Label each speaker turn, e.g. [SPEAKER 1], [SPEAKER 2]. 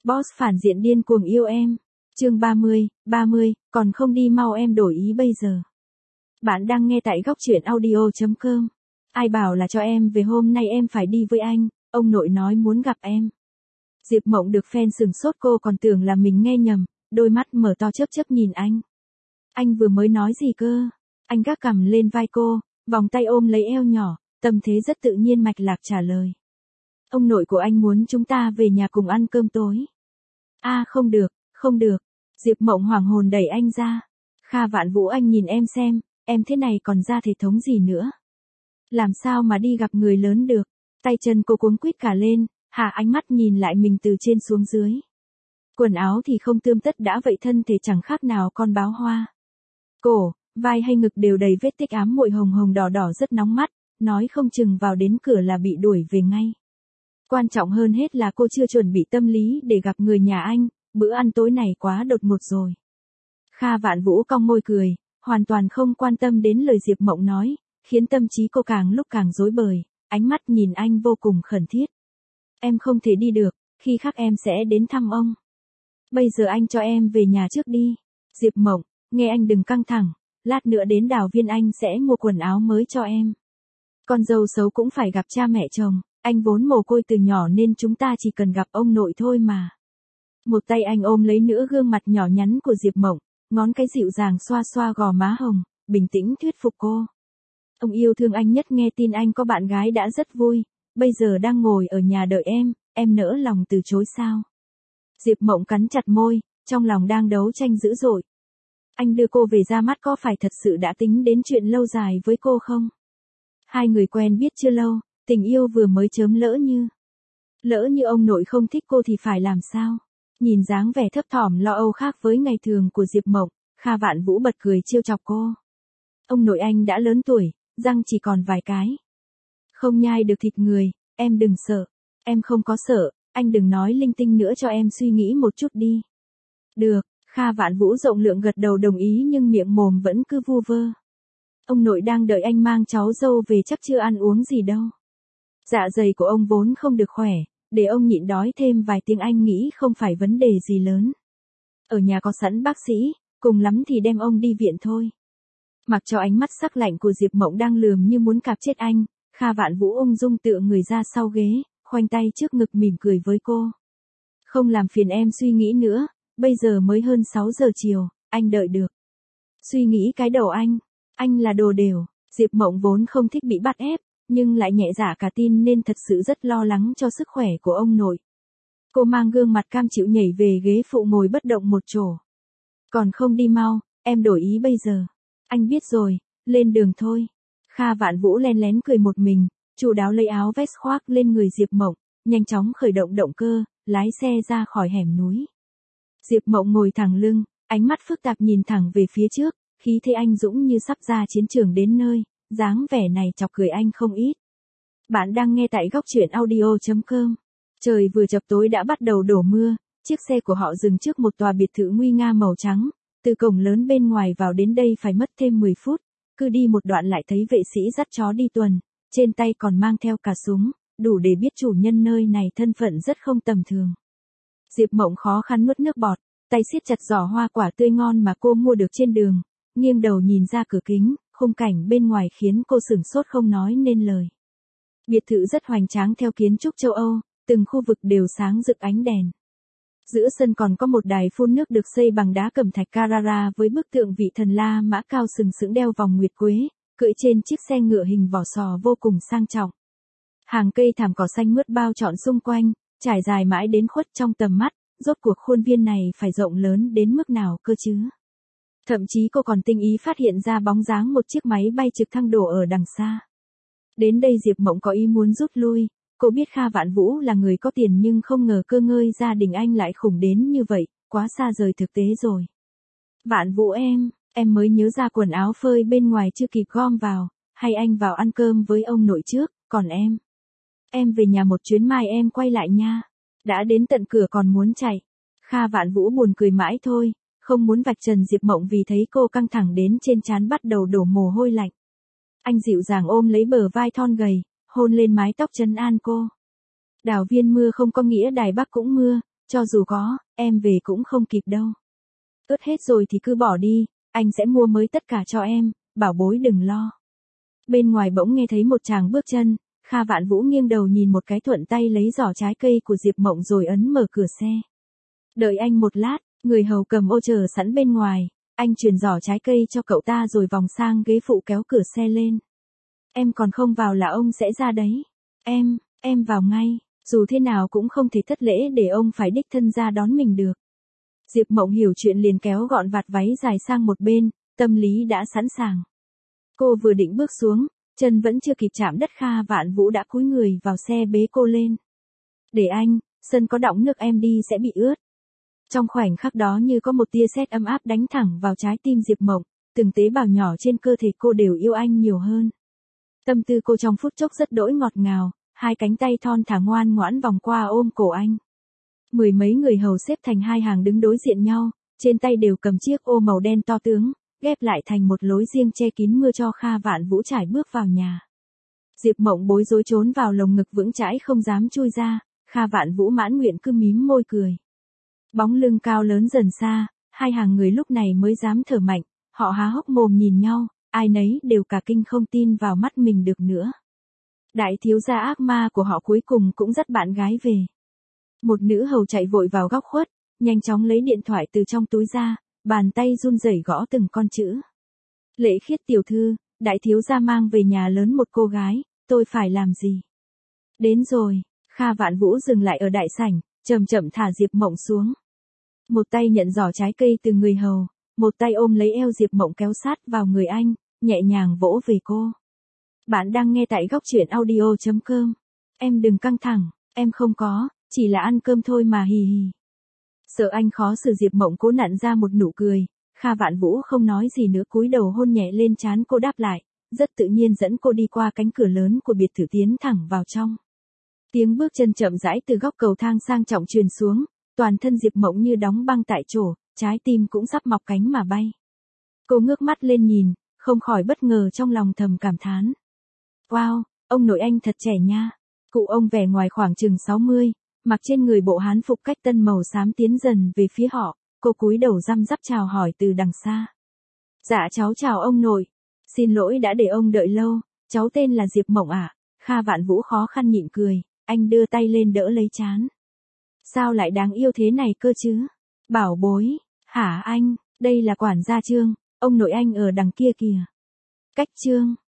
[SPEAKER 1] Boss phản diện điên cuồng yêu em. Chương 30, còn không đi mau em đổi ý bây giờ. Bạn đang nghe tại góc truyện audio.com. Ai bảo là cho em về hôm nay em phải đi với anh, ông nội nói muốn gặp em. Diệp Mộng được fan sừng sốt, cô còn tưởng là mình nghe nhầm, đôi mắt mở to chớp chớp nhìn anh. Anh vừa mới nói gì cơ? Anh gác cằm lên vai cô, vòng tay ôm lấy eo nhỏ, tâm thế rất tự nhiên mạch lạc trả lời. Ông nội của anh muốn chúng ta về nhà cùng ăn cơm tối. Không được, không được. Diệp Mộng hoảng hồn đẩy anh ra. Kha Vạn Vũ, anh nhìn em xem, em thế này còn ra thể thống gì nữa. Làm sao mà đi gặp người lớn được. Tay chân cô cuống quýt cả lên, hạ ánh mắt nhìn lại mình từ trên xuống dưới. Quần áo thì không tươm tất đã vậy, thân thể chẳng khác nào con báo hoa. Cổ, vai hay ngực đều đầy vết tích ám muội hồng hồng đỏ đỏ rất nóng mắt, nói không chừng vào đến cửa là bị đuổi về ngay. Quan trọng hơn hết là cô chưa chuẩn bị tâm lý để gặp người nhà anh, bữa ăn tối này quá đột ngột rồi. Kha Vạn Vũ cong môi cười, hoàn toàn không quan tâm đến lời Diệp Mộng nói, khiến tâm trí cô càng lúc càng rối bời, ánh mắt nhìn anh vô cùng khẩn thiết. Em không thể đi được, khi khác em sẽ đến thăm ông. Bây giờ anh cho em về nhà trước đi. Diệp Mộng, nghe anh đừng căng thẳng, lát nữa đến Đào Viên anh sẽ mua quần áo mới cho em. Con dâu xấu cũng phải gặp cha mẹ chồng, anh vốn mồ côi từ nhỏ nên chúng ta chỉ cần gặp ông nội thôi mà. Một tay anh ôm lấy nửa gương mặt nhỏ nhắn của Diệp Mộng, ngón cái dịu dàng xoa xoa gò má hồng, bình tĩnh thuyết phục cô. Ông yêu thương anh nhất, nghe tin anh có bạn gái đã rất vui, bây giờ đang ngồi ở nhà đợi em nỡ lòng từ chối sao? Diệp Mộng cắn chặt môi, trong lòng đang đấu tranh dữ dội. Anh đưa cô về ra mắt có phải thật sự đã tính đến chuyện lâu dài với cô không? Hai người quen biết chưa lâu, tình yêu vừa mới chớm lỡ như ông nội không thích cô thì phải làm sao? Nhìn dáng vẻ thấp thỏm lo âu khác với ngày thường của Diệp Mộng, Kha Vạn Vũ bật cười trêu chọc cô. Ông nội anh đã lớn tuổi, răng chỉ còn vài cái. Không nhai được thịt người, em đừng sợ. Em không có sợ, anh đừng nói linh tinh nữa cho em suy nghĩ một chút đi. Được, Kha Vạn Vũ rộng lượng gật đầu đồng ý nhưng miệng mồm vẫn cứ vu vơ. Ông nội đang đợi anh mang cháu dâu về chắc chưa ăn uống gì đâu. Dạ dày của ông vốn không được khỏe, để ông nhịn đói thêm vài tiếng anh nghĩ không phải vấn đề gì lớn. Ở nhà có sẵn bác sĩ, cùng lắm thì đem ông đi viện thôi. Mặc cho ánh mắt sắc lạnh của Diệp Mộng đang lườm như muốn cạp chết anh, Kha Vạn Vũ ung dung tựa người ra sau ghế, khoanh tay trước ngực mỉm cười với cô. Không làm phiền em suy nghĩ nữa, bây giờ mới hơn 6 giờ chiều, anh đợi được. Suy nghĩ cái đầu anh là đồ đều. Diệp Mộng vốn không thích bị bắt ép, nhưng lại nhẹ dạ cả tin nên thật sự rất lo lắng cho sức khỏe của ông nội. Cô mang gương mặt cam chịu nhảy về ghế phụ ngồi bất động một chỗ. Còn không đi mau, em đổi ý bây giờ. Anh biết rồi, lên đường thôi. Kha Vạn Vũ len lén cười một mình, chu đáo lấy áo vest khoác lên người Diệp Mộng, nhanh chóng khởi động động cơ, lái xe ra khỏi hẻm núi. Diệp Mộng ngồi thẳng lưng, ánh mắt phức tạp nhìn thẳng về phía trước, khí thế anh dũng như sắp ra chiến trường đến nơi, dáng vẻ này chọc cười anh không ít. Bạn đang nghe tại góc truyện audio.com. Trời vừa chập tối đã bắt đầu đổ mưa, chiếc xe của họ dừng trước một tòa biệt thự nguy nga màu trắng, từ cổng lớn bên ngoài vào đến đây phải mất thêm 10 phút, cứ đi một đoạn lại thấy vệ sĩ dắt chó đi tuần, trên tay còn mang theo cả súng, đủ để biết chủ nhân nơi này thân phận rất không tầm thường. Diệp Mộng khó khăn nuốt nước bọt, tay siết chặt giỏ hoa quả tươi ngon mà cô mua được trên đường, nghiêng đầu nhìn ra cửa kính, khung cảnh bên ngoài khiến cô sửng sốt không nói nên lời. Biệt thự rất hoành tráng theo kiến trúc châu Âu, từng khu vực đều sáng rực ánh đèn. Giữa sân còn có một đài phun nước được xây bằng đá cẩm thạch Carrara với bức tượng vị thần La Mã cao sừng sững đeo vòng nguyệt quế, cưỡi trên chiếc xe ngựa hình vỏ sò vô cùng sang trọng. Hàng cây thảm cỏ xanh mướt bao trọn xung quanh, trải dài mãi đến khuất trong tầm mắt, rốt cuộc khuôn viên này phải rộng lớn đến mức nào cơ chứ? Thậm chí cô còn tinh ý phát hiện ra bóng dáng một chiếc máy bay trực thăng đổ ở đằng xa. Đến đây Diệp Mộng có ý muốn rút lui, cô biết Kha Vạn Vũ là người có tiền nhưng không ngờ cơ ngơi gia đình anh lại khủng đến như vậy, quá xa rời thực tế rồi. Vạn Vũ em mới nhớ ra quần áo phơi bên ngoài chưa kịp gom vào, hay anh vào ăn cơm với ông nội trước, còn em về nhà một chuyến mai em quay lại nha. Đã đến tận cửa còn muốn chạy. Kha Vạn Vũ buồn cười mãi thôi, không muốn vạch trần Diệp Mộng vì thấy cô căng thẳng đến trên trán bắt đầu đổ mồ hôi lạnh. Anh dịu dàng ôm lấy bờ vai thon gầy, hôn lên mái tóc trấn an cô. Đào Viên mưa không có nghĩa Đài Bắc cũng mưa, cho dù có, em về cũng không kịp đâu. Ướt hết rồi thì cứ bỏ đi, anh sẽ mua mới tất cả cho em, bảo bối đừng lo. Bên ngoài bỗng nghe thấy một chàng bước chân, Kha Vạn Vũ nghiêng đầu nhìn một cái thuận tay lấy giỏ trái cây của Diệp Mộng rồi ấn mở cửa xe. Đợi anh một lát, người hầu cầm ô chờ sẵn bên ngoài, anh truyền giỏ trái cây cho cậu ta rồi vòng sang ghế phụ kéo cửa xe lên. Em còn không vào là ông sẽ ra đấy. Em vào ngay, dù thế nào cũng không thể thất lễ để ông phải đích thân ra đón mình được. Diệp Mộng hiểu chuyện liền kéo gọn vạt váy dài sang một bên, tâm lý đã sẵn sàng. Cô vừa định bước xuống, chân vẫn chưa kịp chạm đất Kha Vạn Vũ đã cúi người vào xe bế cô lên. Để anh, sân có đọng nước em đi sẽ bị ướt. Trong khoảnh khắc đó như có một tia sét ấm áp đánh thẳng vào trái tim Diệp Mộng, từng tế bào nhỏ trên cơ thể cô đều yêu anh nhiều hơn. Tâm tư cô trong phút chốc rất đỗi ngọt ngào, hai cánh tay thon thả ngoan ngoãn vòng qua ôm cổ anh. Mười mấy người hầu xếp thành hai hàng đứng đối diện nhau, trên tay đều cầm chiếc ô màu đen to tướng, ghép lại thành một lối riêng che kín mưa cho Kha Vạn Vũ trải bước vào nhà. Diệp Mộng bối rối trốn vào lồng ngực vững chãi không dám chui ra, Kha Vạn Vũ mãn nguyện cứ mím môi cười. Bóng lưng cao lớn dần xa, hai hàng người lúc này mới dám thở mạnh, họ há hốc mồm nhìn nhau, ai nấy đều cả kinh không tin vào mắt mình được nữa. Đại thiếu gia ác ma của họ cuối cùng cũng dắt bạn gái về. Một nữ hầu chạy vội vào góc khuất, nhanh chóng lấy điện thoại từ trong túi ra, bàn tay run rẩy gõ từng con chữ. Lệ Khiết tiểu thư, đại thiếu gia mang về nhà lớn một cô gái, tôi phải làm gì? Đến rồi, Kha Vạn Vũ dừng lại ở đại sảnh, chậm chậm thả Diệp Mộng xuống. Một tay nhận giỏ trái cây từ người hầu, một tay ôm lấy eo Diệp Mộng kéo sát vào người anh, nhẹ nhàng vỗ về cô. Bạn đang nghe tại góc truyện audio.com. Em đừng căng thẳng, em không có, chỉ là ăn cơm thôi mà hì hì. Sợ anh khó xử Diệp Mộng cố nặn ra một nụ cười, Kha Vạn Vũ không nói gì nữa cúi đầu hôn nhẹ lên trán cô đáp lại, rất tự nhiên dẫn cô đi qua cánh cửa lớn của biệt thự tiến thẳng vào trong. Tiếng bước chân chậm rãi từ góc cầu thang sang trọng truyền xuống, toàn thân Diệp Mộng như đóng băng tại chỗ, trái tim cũng sắp mọc cánh mà bay. Cô ngước mắt lên nhìn, không khỏi bất ngờ trong lòng thầm cảm thán. Wow, ông nội anh thật trẻ nha. Cụ ông vẻ ngoài khoảng chừng 60, mặc trên người bộ hán phục cách tân màu xám tiến dần về phía họ, cô cúi đầu răm rắp chào hỏi từ đằng xa. Dạ cháu chào ông nội, xin lỗi đã để ông đợi lâu, cháu tên là Diệp Mộng ạ. Kha Vạn Vũ khó khăn nhịn cười, anh đưa tay lên đỡ lấy trán. Sao lại đáng yêu thế này cơ chứ? Bảo bối, hả anh, đây là quản gia Trương, ông nội anh ở đằng kia kìa. Cách Trương.